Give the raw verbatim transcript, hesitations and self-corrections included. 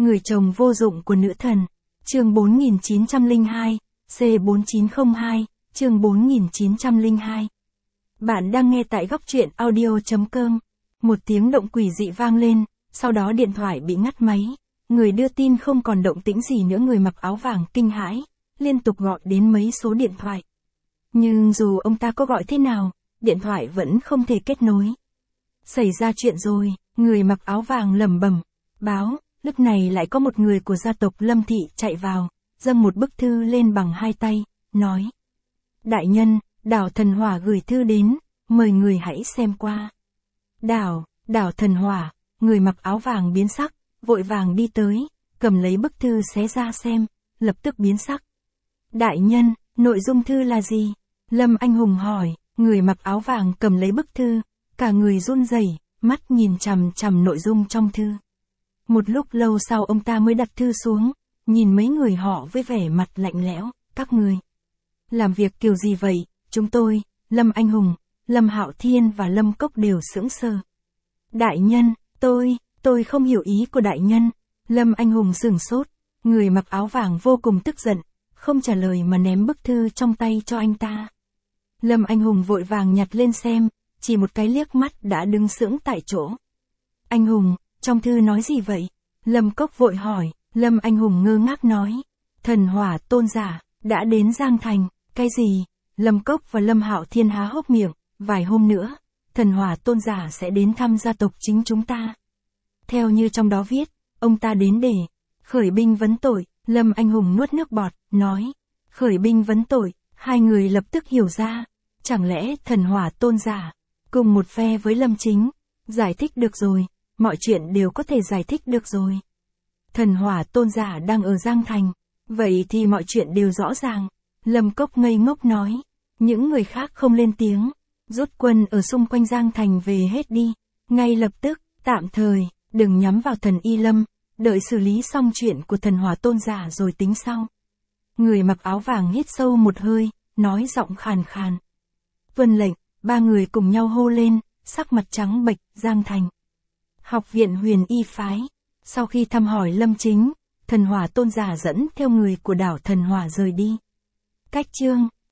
Người chồng vô dụng của nữ thần. Chương bốn nghìn chín trăm lẻ hai, C bốn chín không hai, chương bốn nghìn chín trăm lẻ hai. Bạn đang nghe tại góc truyện audio chấm com. Một tiếng động quỷ dị vang lên, sau đó điện thoại bị ngắt máy. Người đưa tin không còn động tĩnh gì nữa, người mặc áo vàng kinh hãi, liên tục gọi đến mấy số điện thoại. Nhưng dù ông ta có gọi thế nào, điện thoại vẫn không thể kết nối. Xảy ra chuyện rồi, người mặc áo vàng lẩm bẩm, báo. Lúc này lại có một người của gia tộc Lâm Thị chạy vào, dâng một bức thư lên bằng hai tay, nói: Đại nhân, đảo Thần Hỏa gửi thư đến, mời người hãy xem qua. Đảo, đảo Thần Hỏa, người mặc áo vàng biến sắc, vội vàng đi tới, cầm lấy bức thư xé ra xem, lập tức biến sắc. Đại nhân, nội dung thư là gì? Lâm Anh Hùng hỏi. Người mặc áo vàng cầm lấy bức thư, cả người run rẩy, mắt nhìn chằm chằm nội dung trong thư. Một lúc lâu sau ông ta mới đặt thư xuống, nhìn mấy người họ với vẻ mặt lạnh lẽo. Các người làm việc kiểu gì vậy? Chúng tôi, Lâm Anh Hùng, Lâm Hạo Thiên và Lâm Cốc đều sững sờ. Đại nhân, tôi, tôi không hiểu ý của đại nhân. Lâm Anh Hùng sửng sốt, người mặc áo vàng vô cùng tức giận, không trả lời mà ném bức thư trong tay cho anh ta. Lâm Anh Hùng vội vàng nhặt lên xem, chỉ một cái liếc mắt đã đứng sững tại chỗ. Anh Hùng, trong thư nói gì vậy? Lâm Cốc vội hỏi. Lâm Anh Hùng ngơ ngác nói: Thần Hỏa tôn giả đã đến Giang Thành. Cái gì? Lâm Cốc và Lâm Hạo Thiên há hốc miệng. Vài hôm nữa, Thần Hỏa tôn giả sẽ đến thăm gia tộc chính chúng ta. Theo như trong đó viết, ông ta đến để khởi binh vấn tội. Lâm Anh Hùng nuốt nước bọt, nói: Khởi binh vấn tội. Hai người lập tức hiểu ra, chẳng lẽ Thần Hỏa tôn giả cùng một phe với Lâm Chính? Giải thích được rồi, mọi chuyện đều có thể giải thích được rồi. Thần Hỏa tôn giả đang ở Giang Thành, vậy thì mọi chuyện đều rõ ràng. Lâm Cốc ngây ngốc nói. Những người khác không lên tiếng. Rút quân ở xung quanh Giang Thành về hết đi, ngay lập tức, tạm thời, đừng nhắm vào thần Y Lâm, đợi xử lý xong chuyện của Thần Hỏa tôn giả rồi tính sau. Người mặc áo vàng hít sâu một hơi, nói giọng khàn khàn. Vâng lệnh. Ba người cùng nhau hô lên, sắc mặt trắng bệch. Giang Thành, Học viện Huyền Y phái. Sau khi thăm hỏi Lâm Chính, Thần Hỏa tôn giả dẫn theo người của đảo Thần Hỏa rời đi. Cách chương